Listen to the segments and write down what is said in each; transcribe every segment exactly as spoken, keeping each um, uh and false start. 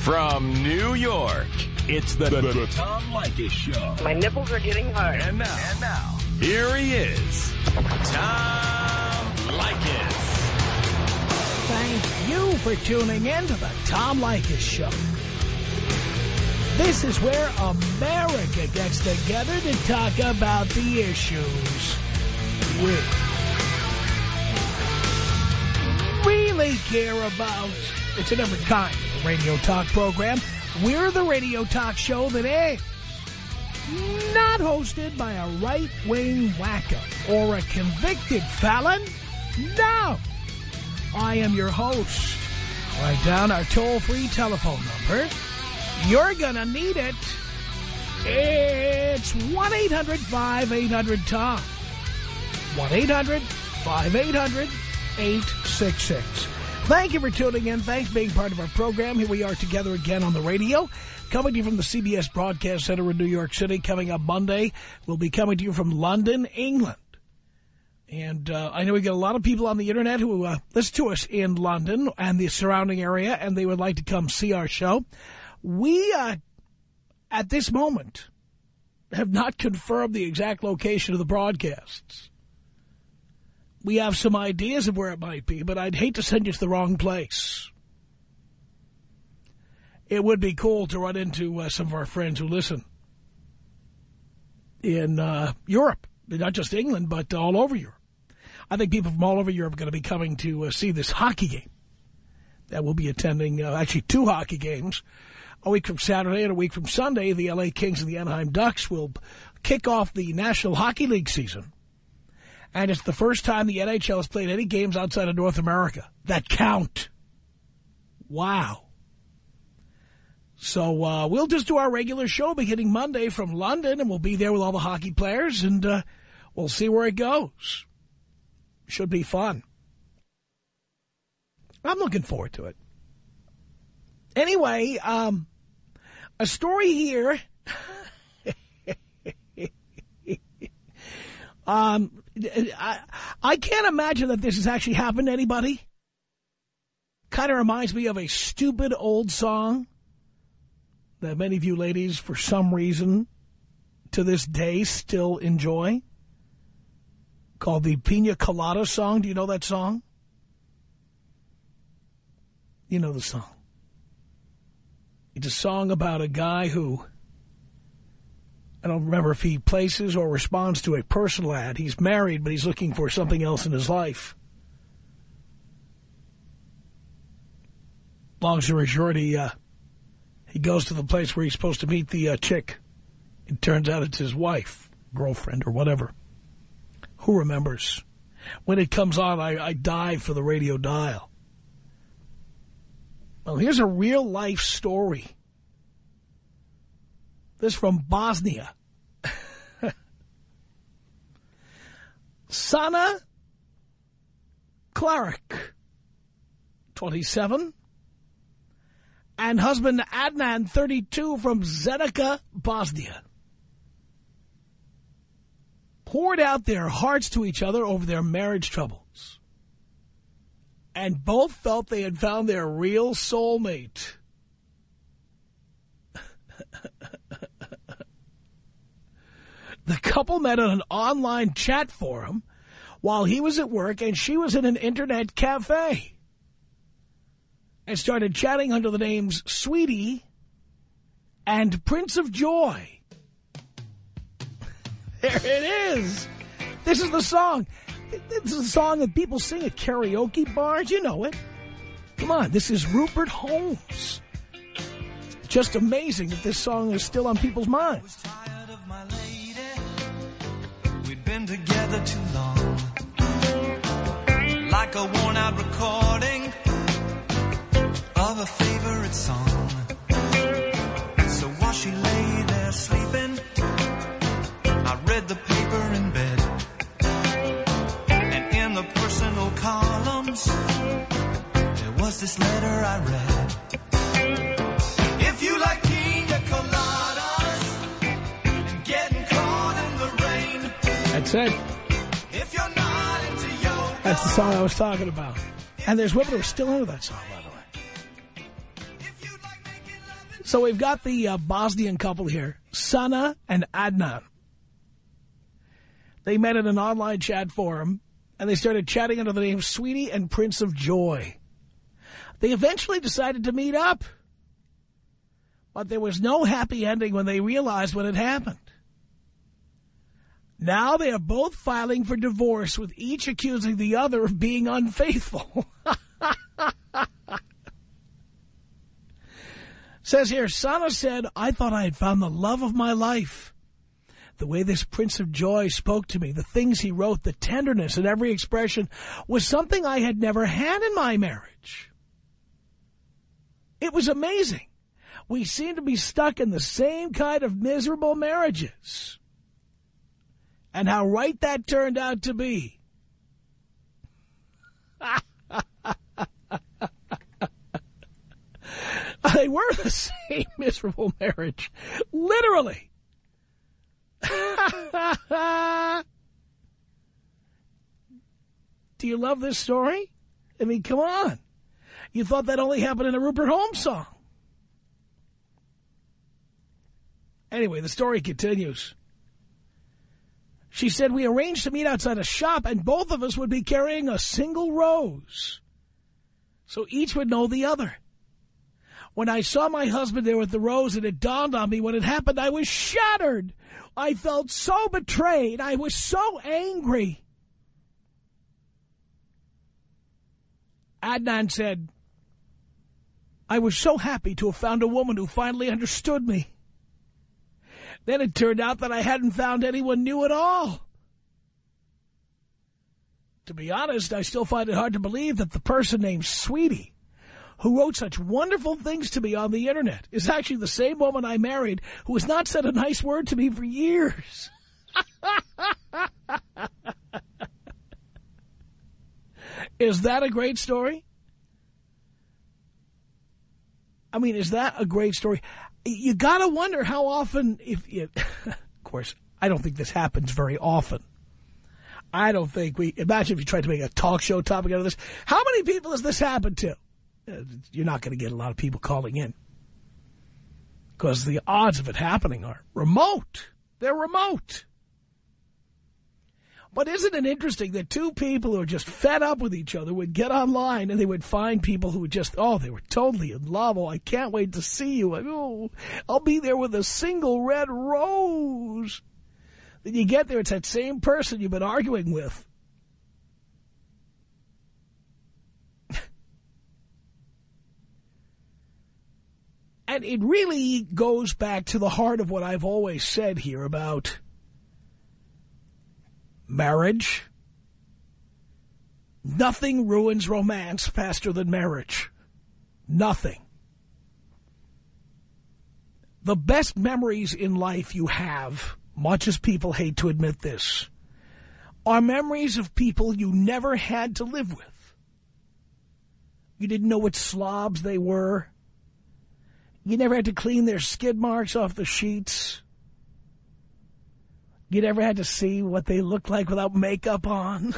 From New York, it's the, the, the Tom Leykis Show. My nipples are getting hard. And now, and now, here he is, Tom Leykis. Thank you for tuning in to the Tom Leykis Show. This is where America gets together to talk about the issues we really care about. It's a different kind of radio talk program. We're the radio talk show that is not hosted by a right-wing wacko or a convicted felon. No. I am your host. Write down our toll-free telephone number. You're gonna need it. It's one eight hundred five eight hundred Tom. one eight hundred five eight hundred eight six six. Thank you for tuning in. Thanks for being part of our program. Here we are together again on the radio. Coming to you from the C B S Broadcast Center in New York City. Coming up Monday, we'll be coming to you from London, England. And uh, I know we get a lot of people on the Internet who uh, listen to us in London and the surrounding area, and they would like to come see our show. We, uh, at this moment, have not confirmed the exact location of the broadcasts. We have some ideas of where it might be, but I'd hate to send you to the wrong place. It would be cool to run into uh, some of our friends who listen in uh, Europe, not just England, but all over Europe. I think people from all over Europe are going to be coming to uh, see this hockey game that we'll be attending, uh, actually two hockey games. A week from Saturday and a week from Sunday, the L A Kings and the Anaheim Ducks will kick off the National Hockey League season. And it's the first time the N H L has played any games outside of North America that count. Wow. So uh, we'll just do our regular show beginning Monday from London, and we'll be there with all the hockey players, and uh, we'll see where it goes. Should be fun. I'm looking forward to it. Anyway, um, a story here. um, I, I can't imagine that this has actually happened to anybody. Kind of reminds me of a stupid old song that many of you ladies, for some reason, to this day still enjoy, called the Pina Colada song. Do you know that song? You know the song. It's a song about a guy who, I don't remember if he places or responds to a personal ad. He's married, but he's looking for something else in his life. Long story short, he, uh, he goes to the place where he's supposed to meet the uh, chick. It turns out it's his wife, girlfriend, or whatever. Who remembers? When it comes on, I, I dive for the radio dial. Well, here's a real-life story. This from Bosnia. Sana Klaric, twenty-seven, and husband Adnan, thirty-two, from Zenica, Bosnia, poured out their hearts to each other over their marriage troubles. And both felt they had found their real soulmate. The couple met on an online chat forum while he was at work and she was in an internet cafe, and started chatting under the names Sweetie and Prince of Joy. There it is. This is the song. This is a song that people sing at karaoke bars. You know it. Come on, this is Rupert Holmes. Just amazing that this song is still on people's minds. I was tired of my lady. We'd been together too long. Like a worn-out recording of a favorite song. So while she lay there sleeping, I read the paper in bed. The personal columns, there was this letter I read. If you like pina coladas and getting caught in the rain, that's it. If you're not into yoga, that's the song I was talking about. And there's women who are still into that song, by the way. If you like making So we've got the uh, Bosnian couple here, Sana and Adnan. They met in an online chat forum, and they started chatting under the name Sweetie and Prince of Joy. They eventually decided to meet up, but there was no happy ending when they realized what had happened. Now they are both filing for divorce, with each accusing the other of being unfaithful. Says here, Sana said, I thought I had found the love of my life. The way this Prince of Joy spoke to me, the things he wrote, the tenderness in every expression was something I had never had in my marriage. It was amazing. We seemed to be stuck in the same kind of miserable marriages. And how right that turned out to be. They were the same miserable marriage. Literally. Do you love this story? I mean, come on. You thought that only happened in a Rupert Holmes song. Anyway, the story continues. She said, we arranged to meet outside a shop, and both of us would be carrying a single rose, so each would know the other. When I saw my husband there with the rose, and it dawned on me what had happened, I was shattered. I felt so betrayed. I was so angry. Adnan said, I was so happy to have found a woman who finally understood me. Then it turned out that I hadn't found anyone new at all. To be honest, I still find it hard to believe that the person named Sweetie, who wrote such wonderful things to me on the Internet, is actually the same woman I married who has not said a nice word to me for years. Is that a great story? I mean, is that a great story? You got to wonder how often, if you, of course, I don't think this happens very often. I don't think we, imagine if you tried to make a talk show topic out of this. How many people has this happened to? You're not going to get a lot of people calling in. Because the odds of it happening are remote. They're remote. But isn't it interesting that two people who are just fed up with each other would get online and they would find people who would just, oh, they were totally in love. Oh, I can't wait to see you. Oh, I'll be there with a single red rose. Then you get there, it's that same person you've been arguing with. And it really goes back to the heart of what I've always said here about marriage. Nothing ruins romance faster than marriage. Nothing. The best memories in life you have, much as people hate to admit this, are memories of people you never had to live with. You didn't know what slobs they were. You never had to clean their skid marks off the sheets. You never had to see what they looked like without makeup on.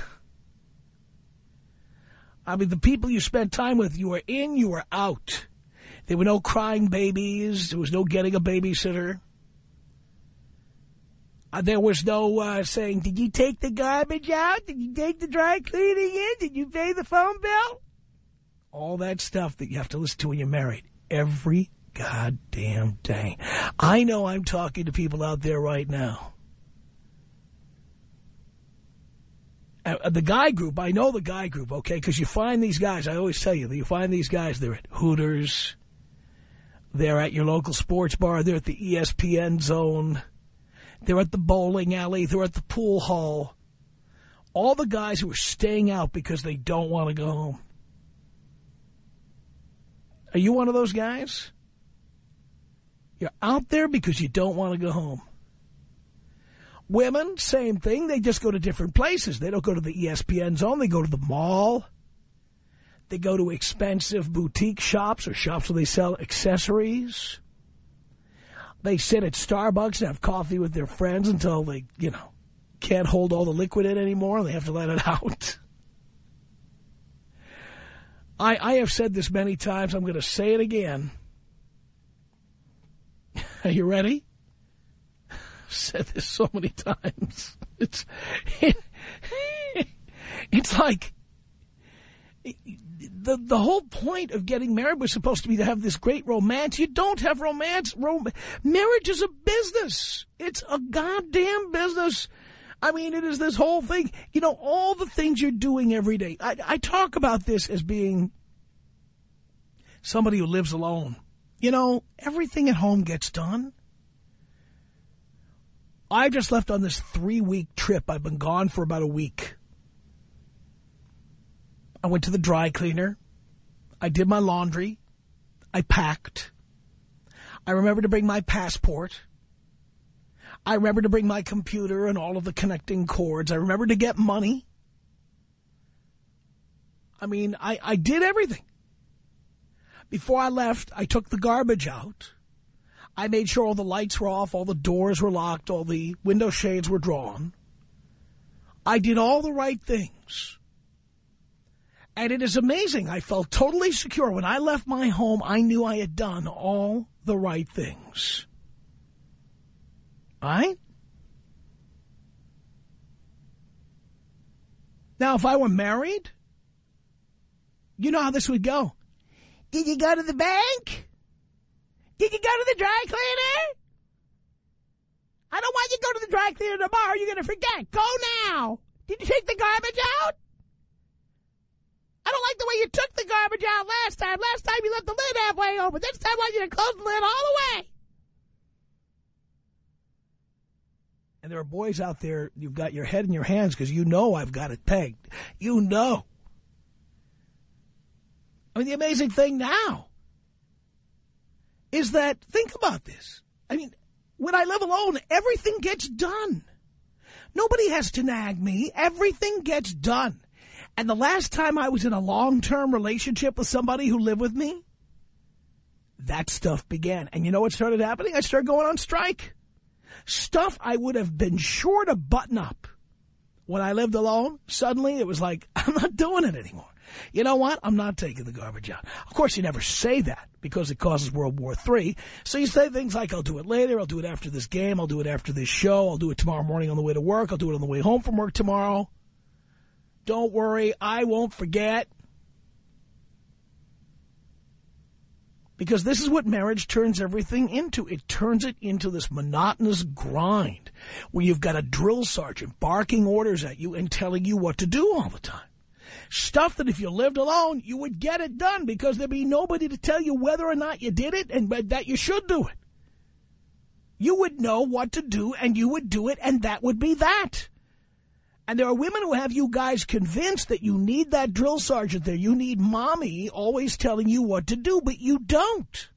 I mean, the people you spent time with, you were in, you were out. There were no crying babies. There was no getting a babysitter. Uh, there was no uh, saying, did you take the garbage out? Did you take the dry cleaning in? Did you pay the phone bill? All that stuff that you have to listen to when you're married. Every goddamn day. I know I'm talking to people out there right now. Uh, the guy group, I know the guy group, okay, because you find these guys, I always tell you, that you find these guys, they're at Hooters, they're at your local sports bar, they're at the E S P N zone, they're at the bowling alley, they're at the pool hall. All the guys who are staying out because they don't want to go home. Are you one of those guys? You're out there because you don't want to go home. Women, same thing. They just go to different places. They don't go to the E S P N zone. They go to the mall. They go to expensive boutique shops or shops where they sell accessories. They sit at Starbucks and have coffee with their friends until they, you know, can't hold all the liquid in anymore. They have to let it out. I, I have said this many times. I'm going to say it again. Are you ready? I've said this so many times. It's, it, it's like, the, the whole point of getting married was supposed to be to have this great romance. You don't have romance. Rom marriage is a business. It's a goddamn business. I mean, it is this whole thing. You know, all the things you're doing every day. I, I talk about this as being somebody who lives alone. You know, everything at home gets done. I just left on this three-week trip. I've been gone for about a week. I went to the dry cleaner. I did my laundry. I packed. I remembered to bring my passport. I remembered to bring my computer and all of the connecting cords. I remembered to get money. I mean, I, I did everything. Before I left, I took the garbage out. I made sure all the lights were off, all the doors were locked, all the window shades were drawn. I did all the right things. And it is amazing. I felt totally secure. When I left my home, I knew I had done all the right things. All right? Now, if I were married, you know how this would go. Did you go to the bank? Did you go to the dry cleaner? I don't want you to go to the dry cleaner tomorrow. You're going to forget. Go now. Did you take the garbage out? I don't like the way you took the garbage out last time. Last time you left the lid halfway open. This time I want you to close the lid all the way. And there are boys out there, you've got your head in your hands because you know I've got it pegged. You know. I mean, the amazing thing now is that, think about this. I mean, when I live alone, everything gets done. Nobody has to nag me. Everything gets done. And the last time I was in a long-term relationship with somebody who lived with me, that stuff began. And you know what started happening? I started going on strike. Stuff I would have been sure to button up when I lived alone, suddenly it was like, I'm not doing it anymore. You know what? I'm not taking the garbage out. Of course, you never say that because it causes World War Three. So you say things like, I'll do it later, I'll do it after this game, I'll do it after this show, I'll do it tomorrow morning on the way to work, I'll do it on the way home from work tomorrow. Don't worry, I won't forget. Because this is what marriage turns everything into. It turns it into this monotonous grind where you've got a drill sergeant barking orders at you and telling you what to do all the time. Stuff that if you lived alone, you would get it done because there'd be nobody to tell you whether or not you did it and that you should do it. You would know what to do and you would do it and that would be that. And there are women who have you guys convinced that you need that drill sergeant there. You need mommy always telling you what to do, but you don't.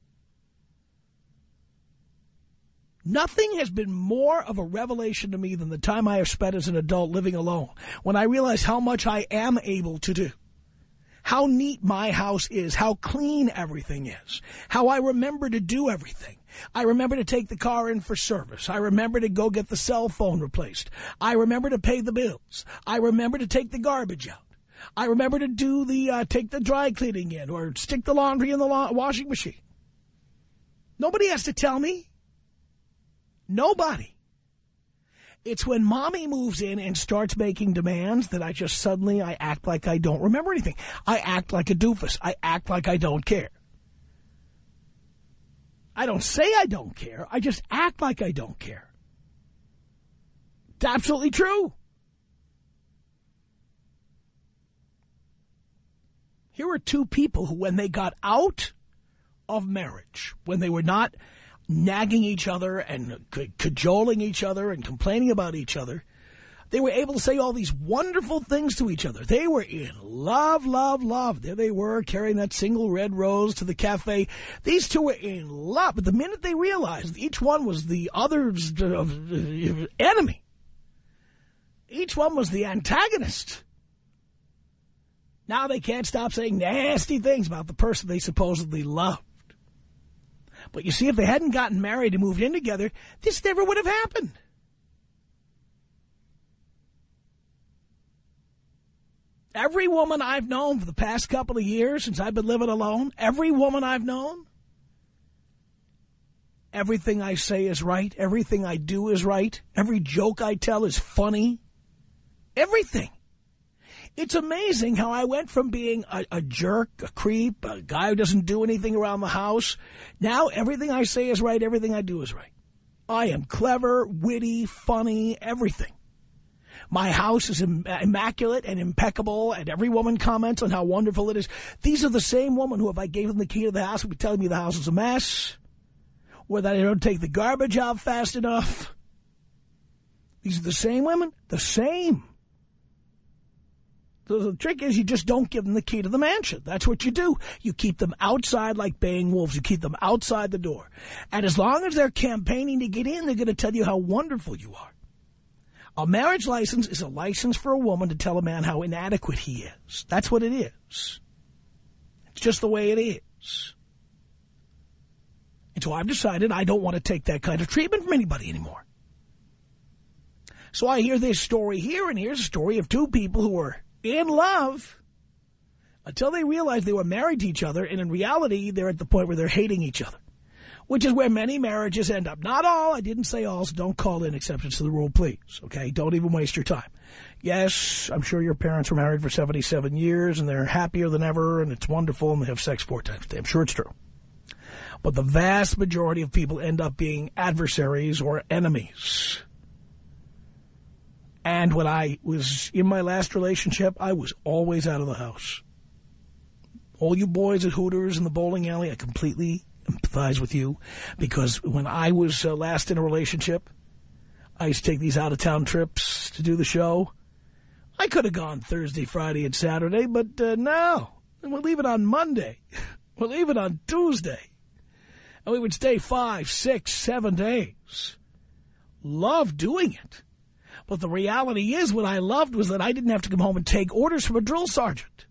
Nothing has been more of a revelation to me than the time I have spent as an adult living alone, when I realize how much I am able to do. How neat my house is, how clean everything is, how I remember to do everything. I remember to take the car in for service. I remember to go get the cell phone replaced. I remember to pay the bills. I remember to take the garbage out. I remember to do the, uh, take the dry cleaning in or stick the laundry in the la- washing machine. Nobody has to tell me. Nobody. It's when mommy moves in and starts making demands that I just suddenly, I act like I don't remember anything. I act like a doofus. I act like I don't care. I don't say I don't care. I just act like I don't care. It's absolutely true. Here are two people who, when they got out of marriage, when they were not nagging each other and cajoling each other and complaining about each other, they were able to say all these wonderful things to each other. They were in love, love, love. There they were, carrying that single red rose to the cafe. These two were in love. But the minute they realized each one was the other's enemy, each one was the antagonist, now they can't stop saying nasty things about the person they supposedly loved. But you see, if they hadn't gotten married and moved in together, this never would have happened. Every woman I've known for the past couple of years since I've been living alone, every woman I've known, Everything I say is right. Everything I do is right. Every joke I tell is funny. Everything. It's amazing how I went from being a, a jerk, a creep, a guy who doesn't do anything around the house. Now everything I say is right. Everything I do is right. I am clever, witty, funny, everything. My house is Im immaculate and impeccable, and every woman comments on how wonderful it is. These are the same women who, if I gave them the key to the house, would be telling me the house is a mess, or that I don't take the garbage out fast enough. These are the same women, the same. So the trick is you just don't give them the key to the mansion. That's what you do. You keep them outside like baying wolves. You keep them outside the door. And as long as they're campaigning to get in, they're going to tell you how wonderful you are. A marriage license is a license for a woman to tell a man how inadequate he is. That's what it is. It's just the way it is. And so I've decided I don't want to take that kind of treatment from anybody anymore. So I hear this story here, and here's a story of two people who are in love until they realize they were married to each other, and in reality, they're at the point where they're hating each other, which is where many marriages end up. Not all. I didn't say all, so don't call in exceptions to the rule, please. Okay? Don't even waste your time. Yes, I'm sure your parents were married for seventy-seven years, and they're happier than ever, and it's wonderful, and they have sex four times a day. I'm sure it's true. But the vast majority of people end up being adversaries or enemies. And when I was in my last relationship, I was always out of the house. All you boys at Hooters and the bowling alley, I completely empathize with you. Because when I was uh, last in a relationship, I used to take these out-of-town trips to do the show. I could have gone Thursday, Friday, and Saturday, but uh, no. We'll leave it on Monday. We'll leave it on Tuesday. And we would stay five, six, seven days. Love doing it. But the reality is what I loved was that I didn't have to come home and take orders from a drill sergeant.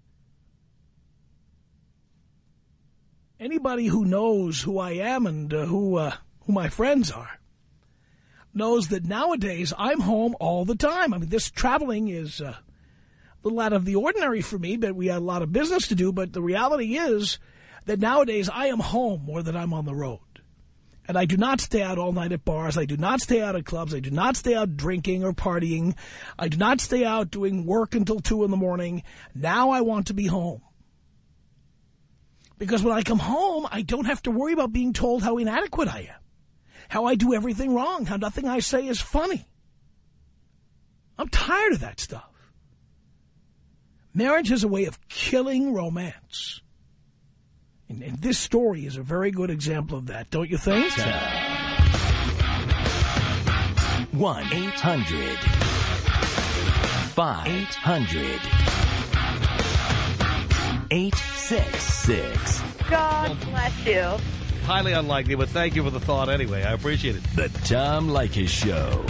Anybody who knows who I am and uh, who, uh, who my friends are knows that nowadays I'm home all the time. I mean, this traveling is uh, a little out of the ordinary for me, but we had a lot of business to do. But the reality is that nowadays I am home more than I'm on the road. And I do not stay out all night at bars. I do not stay out at clubs. I do not stay out drinking or partying. I do not stay out doing work until two in the morning. Now I want to be home. Because when I come home, I don't have to worry about being told how inadequate I am, how I do everything wrong, how nothing I say is funny. I'm tired of that stuff. Marriage is a way of killing romance. And, and this story is a very good example of that, don't you think? one eight hundred five hundred eight six six. God bless you. Highly unlikely, but thank you for the thought anyway. I appreciate it. The Tom Leykis Show.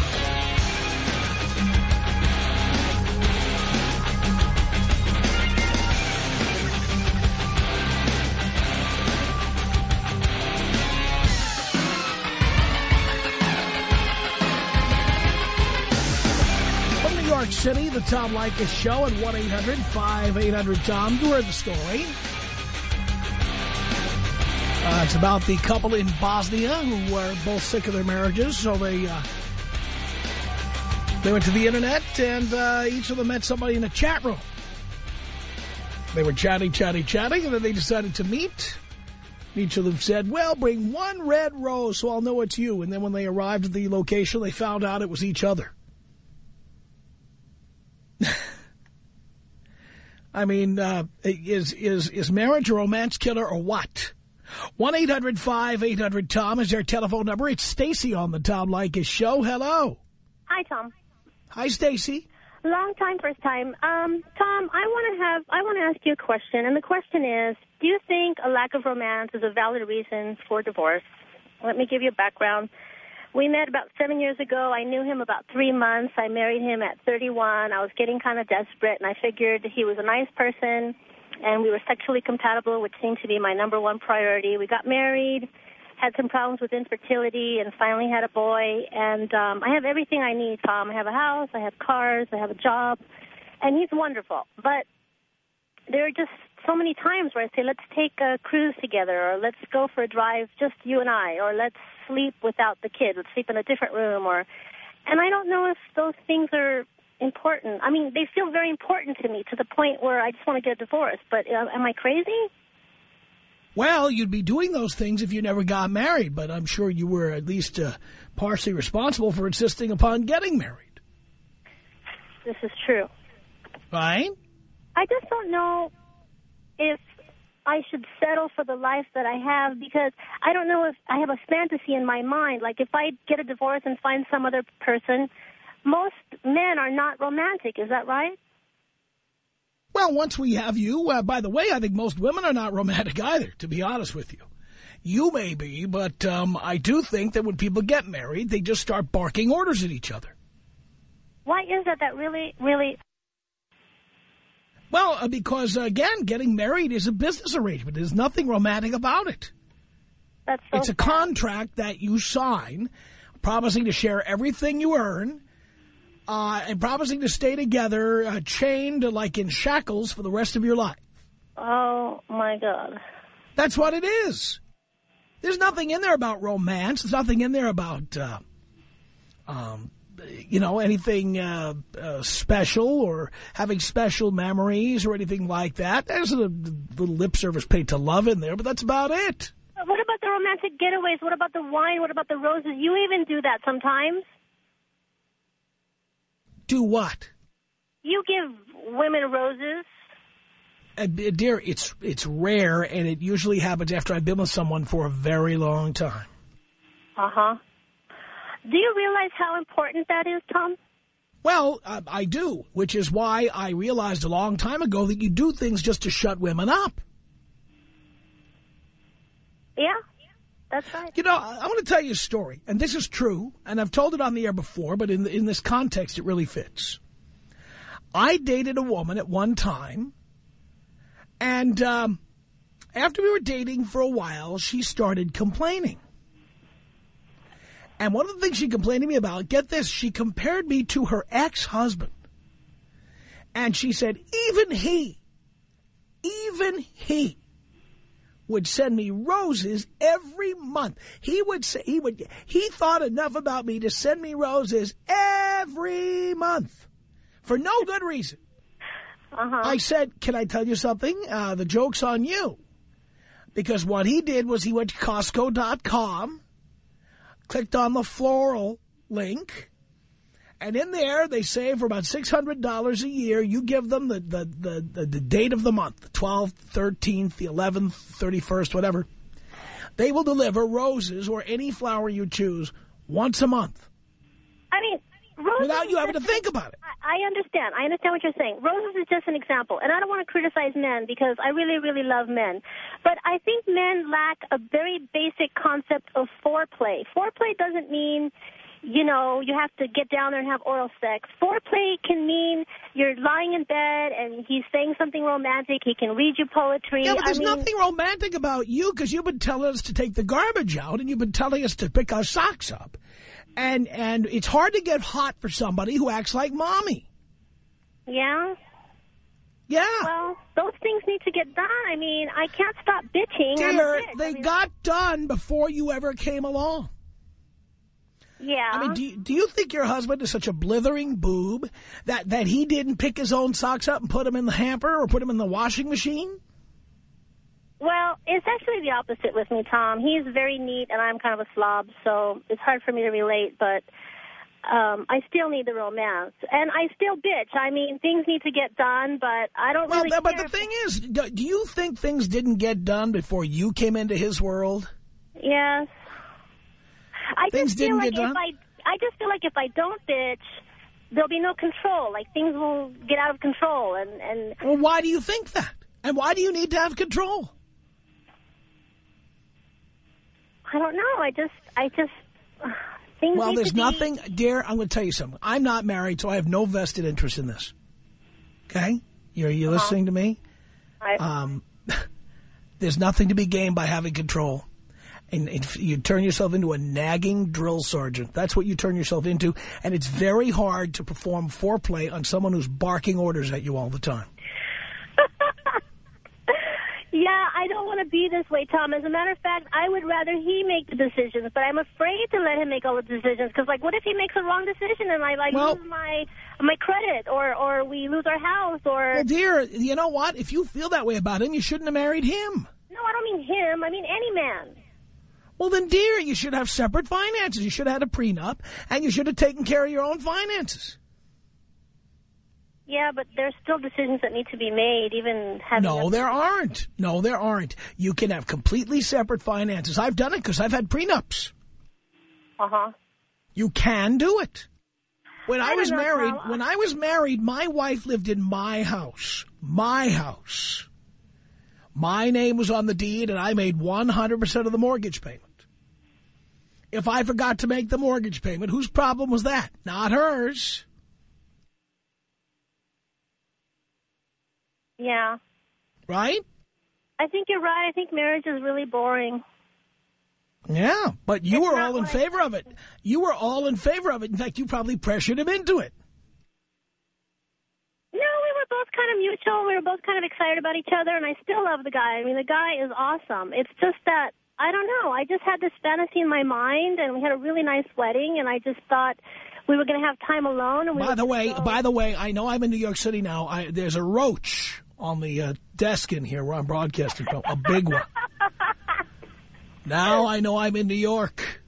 City, the Tom Leykis Show at one eight hundred five eight hundred Tom. You heard the story. Uh, it's about the couple in Bosnia who were both sick of their marriages, so they uh, they went to the internet, and uh, each of them met somebody in a chat room. They were chatting, chatting, chatting, and then they decided to meet. Each of them said, well, bring one red rose so I'll know it's you. And then when they arrived at the location, they found out it was each other. I mean, uh, is is is marriage a romance killer or what? one eight hundred five eight hundred Tom is their telephone number. It's Stacy on the Tom Leykis Show. Hello. Hi, Tom. Hi, Stacy. Long time, first time. Um, Tom, I want to have I want to ask you a question, and the question is: do you think a lack of romance is a valid reason for divorce? Let me give you a background. We met about seven years ago. I knew him about three months. I married him at thirty-one. I was getting kind of desperate, and I figured he was a nice person, and we were sexually compatible, which seemed to be my number one priority. We got married, had some problems with infertility, and finally had a boy. And um, I have everything I need, Tom. I have a house, I have cars, I have a job, and he's wonderful. But there are just so many times where I say, let's take a cruise together, or let's go for a drive, just you and I, or let's sleep without the kid, would sleep in a different room, or, and I don't know if those things are important. I mean, they feel very important to me to the point where I just want to get a divorce. But uh, am I crazy? Well, you'd be doing those things if you never got married, but I'm sure you were at least uh, partially responsible for insisting upon getting married. This is true. Right? I just don't know if I should settle for the life that I have, because I don't know if I have a fantasy in my mind. Like, if I get a divorce and find some other person, most men are not romantic. Is that right? Well, once we have you, uh, by the way, I think most women are not romantic either, to be honest with you. You may be, but um, I do think that when people get married, they just start barking orders at each other. Why is that that really, really... Well, uh, because, uh, again, getting married is a business arrangement. There's nothing romantic about it. That's so It's a sad. contract that you sign, promising to share everything you earn, uh, and promising to stay together, uh, chained like in shackles for the rest of your life. Oh, my God. That's what it is. There's nothing in there about romance. There's nothing in there about, uh, um, you know, anything uh, uh, special or having special memories or anything like that. There's a little lip service paid to love in there, but that's about it. What about the romantic getaways? What about the wine? What about the roses? You even do that sometimes. Do what? You give women roses. Uh, dear, it's it's rare, and it usually happens after I've been with someone for a very long time. Uh-huh. Do you realize how important that is, Tom? Well, uh, I do, which is why I realized a long time ago that you do things just to shut women up. Yeah, that's right. You know, I, I want to tell you a story, and this is true, and I've told it on the air before, but in, in this context it really fits. I dated a woman at one time, and um, after we were dating for a while, she started complaining. And one of the things she complained to me about, get this, she compared me to her ex-husband. And she said, even he, even he would send me roses every month. He would say, he would, he thought enough about me to send me roses every month for no good reason. Uh-huh. I said, can I tell you something? Uh, the joke's on you. Because what he did was he went to Costco dot com, clicked on the floral link, and in there they say for about six hundred dollars a year, you give them the, the, the, the, the date of the month, the twelfth, thirteenth, the eleventh, thirty-first, whatever. They will deliver roses or any flower you choose once a month. I mean, roses... Without you having to think about it. I, I understand. I understand what you're saying. Roses is just an example. And I don't want to criticize men because I really, really love men. But I think men lack a very basic concept of foreplay. Foreplay doesn't mean, you know, you have to get down there and have oral sex. Foreplay can mean you're lying in bed and he's saying something romantic. He can read you poetry. Yeah, but there's I mean, nothing romantic about you because you've been telling us to take the garbage out and you've been telling us to pick our socks up. And and it's hard to get hot for somebody who acts like mommy. Yeah? Yeah. Well, those things need to get done. I mean, I can't stop bitching. I'm a Dear, bitch. they I mean, got done before you ever came along. Yeah. I mean, do you, do you think your husband is such a blithering boob that, that he didn't pick his own socks up and put them in the hamper or put them in the washing machine? Well, it's actually the opposite with me, Tom. He's very neat, and I'm kind of a slob, so it's hard for me to relate, but um, I still need the romance. And I still bitch. I mean, things need to get done, but I don't Well, really but care. the thing is, do do you think things didn't get done before you came into his world? Yes. I Things just feel didn't like get if done? I, I just feel like if I don't bitch, there'll be no control. Like, things will get out of control, and... and Well, why do you think that? And why do you need to have control? I don't know. I just, I just, uh, things Well, need there's to be... nothing, dear, I'm going to tell you something. I'm not married, so I have no vested interest in this. Okay? You're you Uh-huh. listening to me? I, Um, there's nothing to be gained by having control. And, and you turn yourself into a nagging drill sergeant. That's what you turn yourself into. And it's very hard to perform foreplay on someone who's barking orders at you all the time. yeah, Yeah, I don't want to be this way, Tom. As a matter of fact, I would rather he make the decisions, but I'm afraid to let him make all the decisions because, like, what if he makes a wrong decision and I, like, well, lose my my credit or, or we lose our house or... Well, dear, you know what? If you feel that way about him, you shouldn't have married him. No, I don't mean him. I mean any man. Well, then, dear, you should have separate finances. You should have had a prenup, and you should have taken care of your own finances. Yeah, but there's still decisions that need to be made, even having... No, there aren't. No, there aren't. You can have completely separate finances. I've done it because I've had prenups. Uh-huh. You can do it. When I, I was know, married, Tom. when I was married, my wife lived in my house. My house. My name was on the deed, and I made one hundred percent of the mortgage payment. If I forgot to make the mortgage payment, whose problem was that? Not hers. Yeah. Right? I think you're right. I think marriage is really boring. Yeah, but you It's were not all in like- favor of it. You were all in favor of it. In fact, you probably pressured him into it. No, we were both kind of mutual. We were both kind of excited about each other, and I still love the guy. I mean, the guy is awesome. It's just that, I don't know, I just had this fantasy in my mind, and we had a really nice wedding, and I just thought we were going to have time alone. And we By were the way, gonna go- by the way, I know I'm in New York City now. I, there's a roach on the uh, desk in here where I'm broadcasting from, a big one. Now I know I'm in New York.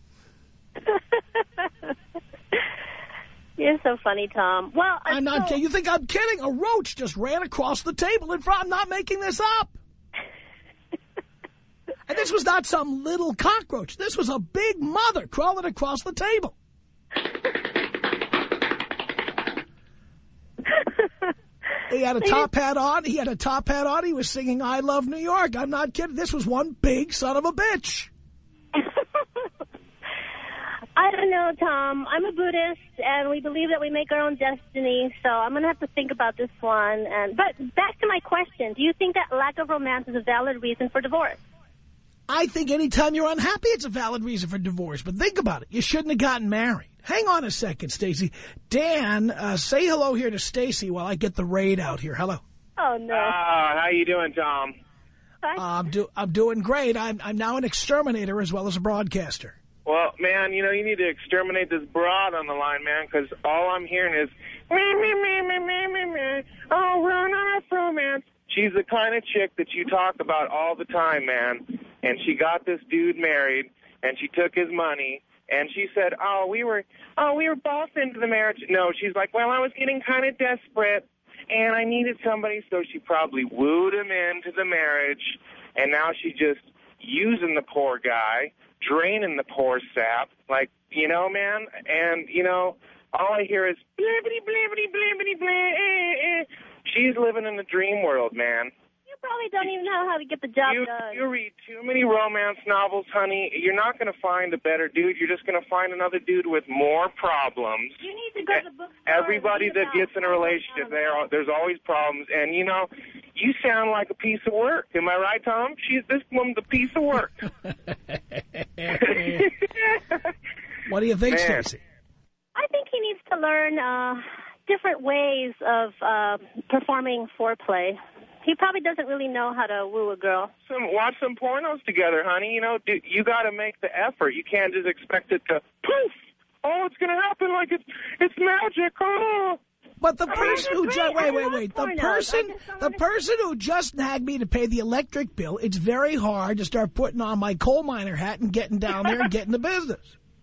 You're so funny, Tom. Well, I'm not so, kidding. You think I'm kidding? A roach just ran across the table in front. I'm not making this up. And this was not some little cockroach. This was a big mother crawling across the table. He had a top hat on. He had a top hat on. He was singing I Love New York. I'm not kidding. This was one big son of a bitch. I don't know, Tom. I'm a Buddhist, and we believe that we make our own destiny, so I'm going to have to think about this one. And But back to my question. Do you think that lack of romance is a valid reason for divorce? I think anytime you're unhappy, it's a valid reason for divorce. But think about it. You shouldn't have gotten married. Hang on a second, Stacey. Dan, uh, say hello here to Stacey while I get the raid out here. Hello. Oh, no. Ah, how you doing, Tom? Uh, I'm, do I'm doing great. I'm, I'm now an exterminator as well as a broadcaster. Well, man, you know, you need to exterminate this broad on the line, man, because all I'm hearing is, me, me, me, me, me, me, me. Oh, we're not romance. She's the kind of chick that you talk about all the time, man. And she got this dude married, and she took his money, and she said, oh, we were, oh, we were both into the marriage. No, she's like, well, I was getting kind of desperate, and I needed somebody, so she probably wooed him into the marriage, and now she's just using the poor guy, draining the poor sap, like, you know, man, and, you know, all I hear is blibbity, blibbity, blibbity, blah. She's living in the dream world, man. You probably don't even know how to get the job You, done. you read too many romance novels, honey. You're not going to find a better dude. You're just going to find another dude with more problems. You need to go to the bookstore. Everybody and read that about gets in a relationship, there, are- there's always problems. And, you know, you sound like a piece of work. Am I right, Tom? She's this woman's a piece of work. What do you think, Man. Stacey? I think he needs to learn uh, different ways of uh, performing foreplay. He probably doesn't really know how to woo a girl. Some, watch some pornos together, honey. You know, do, you got to make the effort. You can't just expect it to poof. Oh, it's going to happen like it's it's magic. Oh. But the person who agree. just, wait, I wait, love wait, the pornos. person, I just don't the person who just nagged me to pay the electric bill, it's very hard to start putting on my coal miner hat and getting down there and getting the business.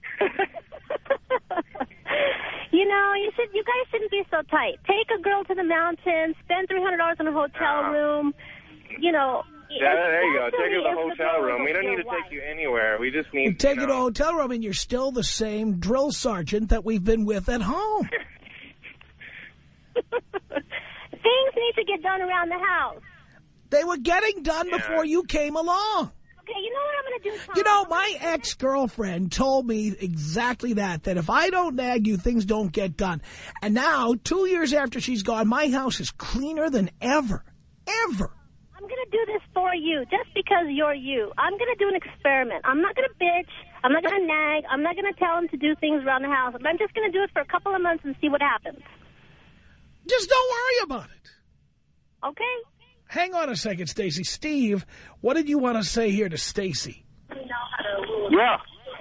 You know, you should. You guys shouldn't be so tight. Take a girl to the mountains, spend three hundred dollars in a hotel Uh, room. You know. Yeah, there you go. Take her to the especially if hotel girl room. is We don't your need to wife. take you anywhere. We just need You take you it to a know. hotel room and you're still the same drill sergeant that we've been with at home. Things need to get done around the house. They were getting done Yeah. before you came along. Okay, you know what I'm going to do, Tom? You know, my ex-girlfriend told me exactly that, that if I don't nag you, things don't get done. And now, two years after she's gone, my house is cleaner than ever. Ever. I'm going to do this for you just because you're you. I'm going to do an experiment. I'm not going to bitch. I'm not going to nag. I'm not going to tell him to do things around the house. I'm just going to do it for a couple of months and see what happens. Just don't worry about it. Okay? Hang on a second, Stacy. Steve, what did you want to say here to Stacy? Yeah.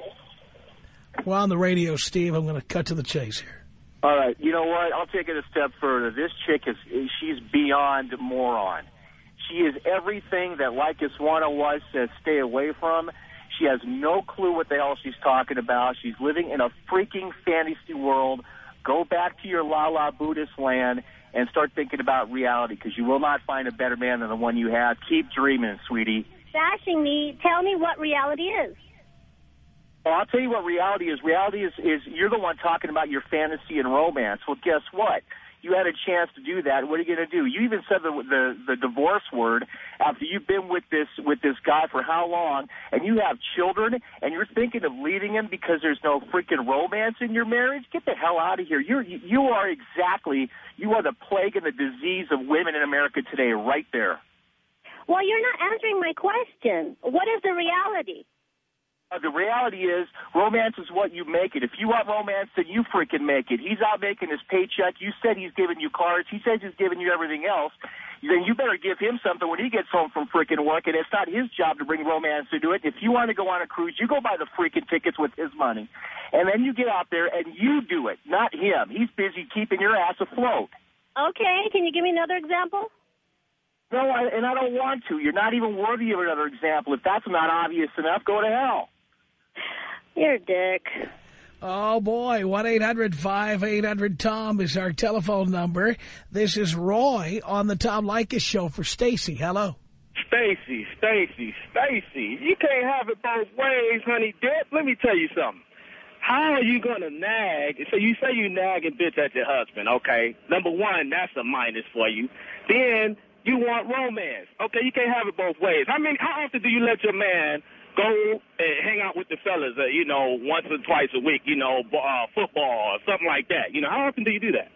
We're on the radio, Steve. I'm going to cut to the chase here. All right. You know what? I'll take it a step further. This chick is, she's beyond moron. She is everything that Lycus Juana was says stay away from. She has no clue what the hell she's talking about. She's living in a freaking fantasy world. Go back to your la-la Buddhist land and start thinking about reality, because you will not find a better man than the one you have. Keep dreaming, sweetie. Bashing me. Tell me what reality is. Well, I'll tell you what reality is. Reality is, is you're the one talking about your fantasy and romance. Well, guess what? You had a chance to do that. What are you going to do? You even said the, the the divorce word after you've been with this with this guy for how long, and you have children, and you're thinking of leaving him because there's no freaking romance in your marriage? Get the hell out of here. You're, you are exactly, you are the plague and the disease of women in America today right there. Well, you're not answering my question. What is the reality? Uh, the reality is, romance is what you make it. If you want romance, then you freaking make it. He's out making his paycheck. You said he's giving you cars. He says he's giving you everything else. Then you better give him something when he gets home from freaking work, and it's not his job to bring romance into it. If you want to go on a cruise, you go buy the freaking tickets with his money. And then you get out there and you do it, not him. He's busy keeping your ass afloat. Okay, can you give me another example? No, I, and I don't want to. You're not even worthy of another example. If that's not obvious enough, go to hell. You're a dick. Oh, boy. one eight hundred five eight hundred Tom is our telephone number. This is Roy on the Tom Leykis Show for Stacy. Hello. Stacy, Stacy, Stacy. You can't have it both ways, honey dip. Let me tell you something. How are you going to nag? So you say you nag and bitch at your husband, okay? Number one, that's a minus for you. Then you want romance. Okay, you can't have it both ways. I mean, how often do you let your man go and hang out with the fellas, uh, you know, once or twice a week, you know, uh, football or something like that? You know, how often do you do that?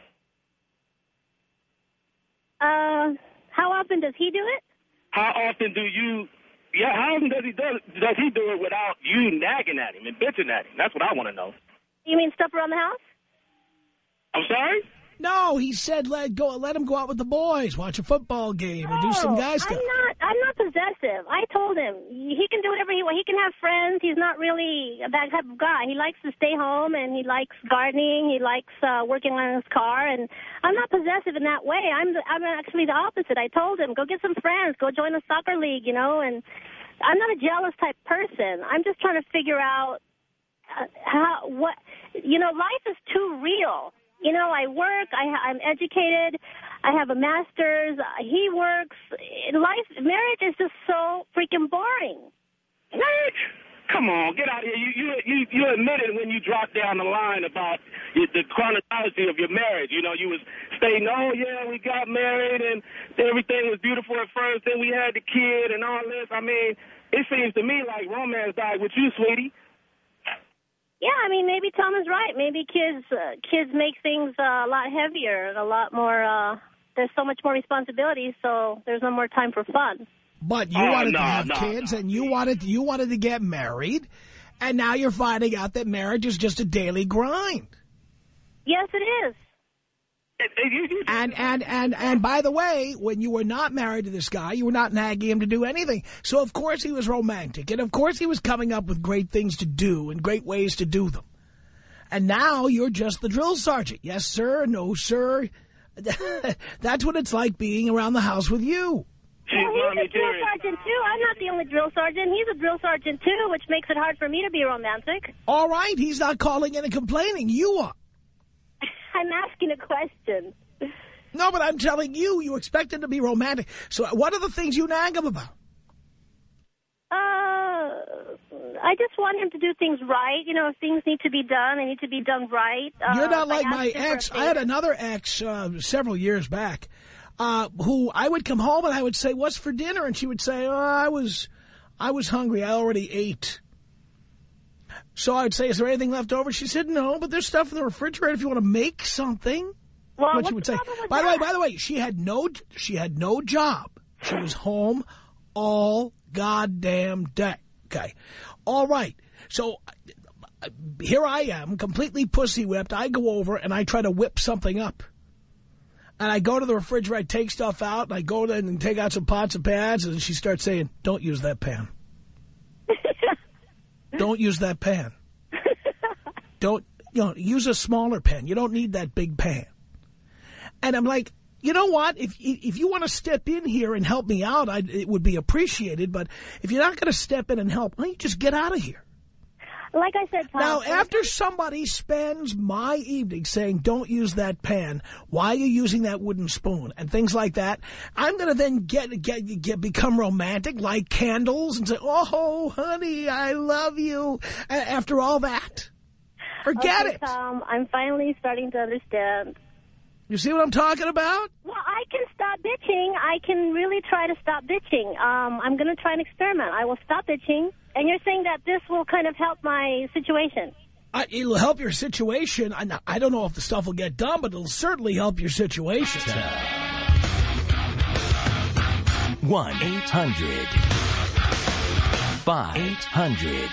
Uh, how often does he do it? How often do you, yeah, how often does he do, does he do it without you nagging at him and bitching at him? That's what I want to know. You mean stuff around the house? I'm sorry? No, he said let go. Let him go out with the boys, watch a football game, or do some guy stuff. I'm not. I'm not possessive. I told him he can do whatever he wants. He can have friends. He's not really that type of guy. He likes to stay home, and he likes gardening. He likes uh, working on his car. And I'm not possessive in that way. I'm. The, I'm actually the opposite. I told him go get some friends, go join a soccer league, you know. And I'm not a jealous type person. I'm just trying to figure out uh, how what you know. Life is too real. You know, I work, I, I'm educated, I have a master's, he works. Life, marriage is just so freaking boring. What? Come on, get out of here. You, you, you, you admitted when you dropped down the line about the chronology of your marriage. You know, you was stating, oh, yeah, we got married and everything was beautiful at first, then we had the kid and all this. I mean, it seems to me like romance died with you, sweetie. Yeah, I mean, maybe Tom is right. Maybe kids uh, kids make things uh, a lot heavier and a lot more, uh, there's so much more responsibility, so there's no more time for fun. But you oh, wanted no, to have no, kids, no. and you wanted, you wanted to get married, and now you're finding out that marriage is just a daily grind. Yes, it is. And, and, and, and by the way, when you were not married to this guy, you were not nagging him to do anything. So, of course, he was romantic. And, of course, he was coming up with great things to do and great ways to do them. And now you're just the drill sergeant. Yes, sir. No, sir. That's what it's like being around the house with you. Well, he's a drill sergeant, too. I'm not the only drill sergeant. He's a drill sergeant, too, which makes it hard for me to be romantic. All right. He's not calling in and complaining. You are. I'm asking a question. No, but I'm telling you, you expect him to be romantic. So what are the things you nag him about? Uh, I just want him to do things right. You know, if things need to be done, they need to be done right. Uh, You're not like my ex. I had another ex uh, several years back uh, who I would come home and I would say, what's for dinner? And she would say, oh, I was, I was hungry. I already ate. So I'd say, is there anything left over? She said, no, but there's stuff in the refrigerator if you want to make something. Well, what she would say. By the way, by the way, she had no, she had no job. She was home all goddamn day. Okay. All right. So uh, here I am, completely pussy whipped. I go over and I try to whip something up. And I go to the refrigerator, I take stuff out, and I go in and take out some pots and pans, and she starts saying, don't use that pan. Don't use that pan. Don't, you know, use a smaller pan. You don't need that big pan. And I'm like, you know what? If if you want to step in here and help me out, I'd, it would be appreciated. But if you're not going to step in and help, why don't you just get out of here? Like I said, Tom. Now, after somebody spends my evening saying, don't use that pan, why are you using that wooden spoon, and things like that, I'm going to then get, get, get become romantic, light candles, and say, oh, honey, I love you. After all that, forget okay, it. Tom, I'm finally starting to understand. You see what I'm talking about? Well, I can stop bitching. I can really try to stop bitching. Um, I'm going to try an experiment. I will stop bitching. And you're saying that this will kind of help my situation. Uh, it'll help your situation. I, I don't know if the stuff will get done, but it'll certainly help your situation. one eight hundred five hundred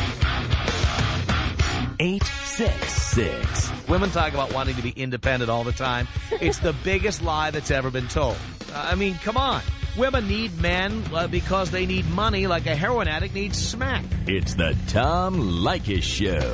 eight six six. Women talk about wanting to be independent all the time. It's the biggest lie that's ever been told. I mean, come on. Women need men uh, because they need money like a heroin addict needs smack. It's the Tom Leykis Show.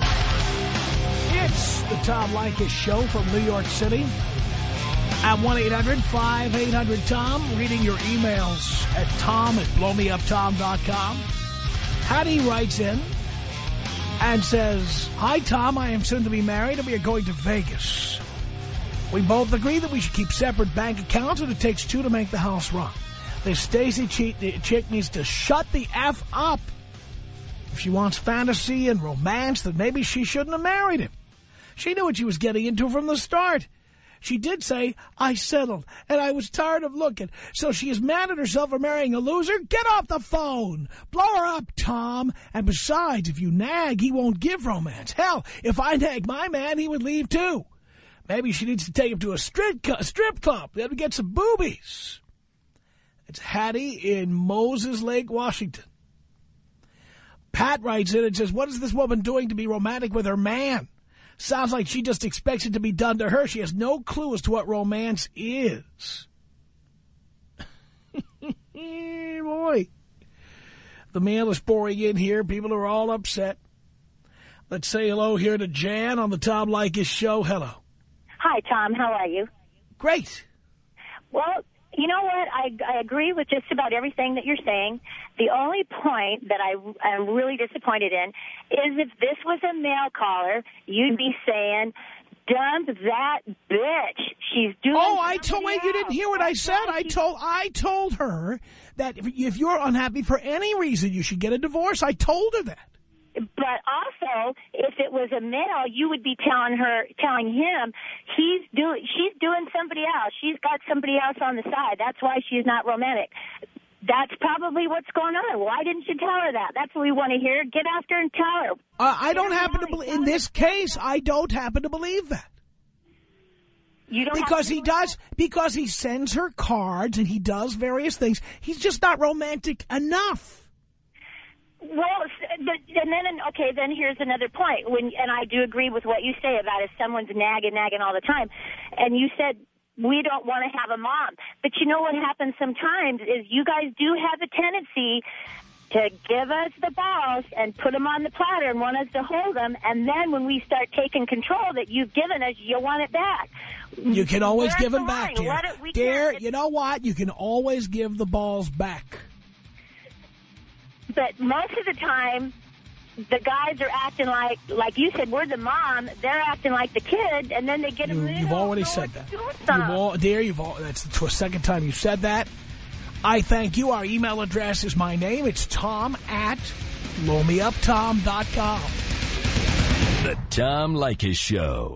It's the Tom Leykis Show from New York City. At one eight hundred five eight hundred Tom, reading your emails at tom at blow me up tom dot com. Hattie writes in and says, hi, Tom, I am soon to be married and we are going to Vegas. We both agree that we should keep separate bank accounts and it takes two to make the house run. This Stacy chick needs to shut the F up. If she wants fantasy and romance, then maybe she shouldn't have married him. She knew what she was getting into from the start. She did say, I settled, and I was tired of looking. So she is mad at herself for marrying a loser? Get off the phone. Blow her up, Tom. And besides, if you nag, he won't give romance. Hell, if I nag my man, he would leave too. Maybe she needs to take him to a strip, a strip club. Then we get some boobies. It's Hattie in Moses Lake, Washington. Pat writes in and says, what is this woman doing to be romantic with her man? Sounds like she just expects it to be done to her. She has no clue as to what romance is. Boy. The mail is pouring in here. People are all upset. Let's say hello here to Jan on the Tom Leykis Show. Hello. Hi, Tom. How are you? Great. Well, you know what? I, I agree with just about everything that you're saying. The only point that I, I'm really disappointed in is if this was a mail caller, you'd be saying, dump that bitch. She's doing Oh, I told wait, you didn't hear what I said. I told I told her that if, if you're unhappy for any reason, you should get a divorce. I told her that. But also, if it was a male, you would be telling her, telling him, he's doing, she's doing somebody else. She's got somebody else on the side. That's why she's not romantic. That's probably what's going on. Why didn't you tell her that? That's what we want to hear. Get after her and tell her. Uh, I don't happen to believe, in this case, I don't happen to believe that. You don't because he believe does, that? because he sends her cards and he does various things. He's just not romantic enough. Well, and then, okay, then here's another point. When, and I do agree with what you say about if someone's nagging, nagging all the time. And you said, we don't want to have a mom. But you know what happens sometimes is you guys do have a tendency to give us the balls and put them on the platter and want us to hold them. And then when we start taking control that you've given us, you want it back. You can always Where's give them the back, line? dear. Let it- we Dear, can't- you know what? You can always give the balls back. But most of the time, the guys are acting like, like you said, we're the mom. They're acting like the kid, and then they get You, them. you've already said that. You've all, dear, you've all, that's the second time you've said that. I thank you. Our email address is my name. It's Tom at blow me up tom dot com. The Tom Leykis Show.